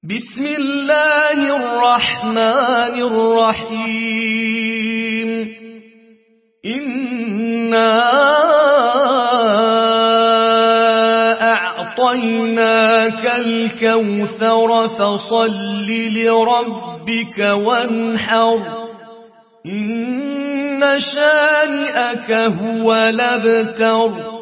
بسم الله الرحمن الرحيم إنا أعطيناك الكوثر فصل لربك وانحر إن شانئك هو الأبتر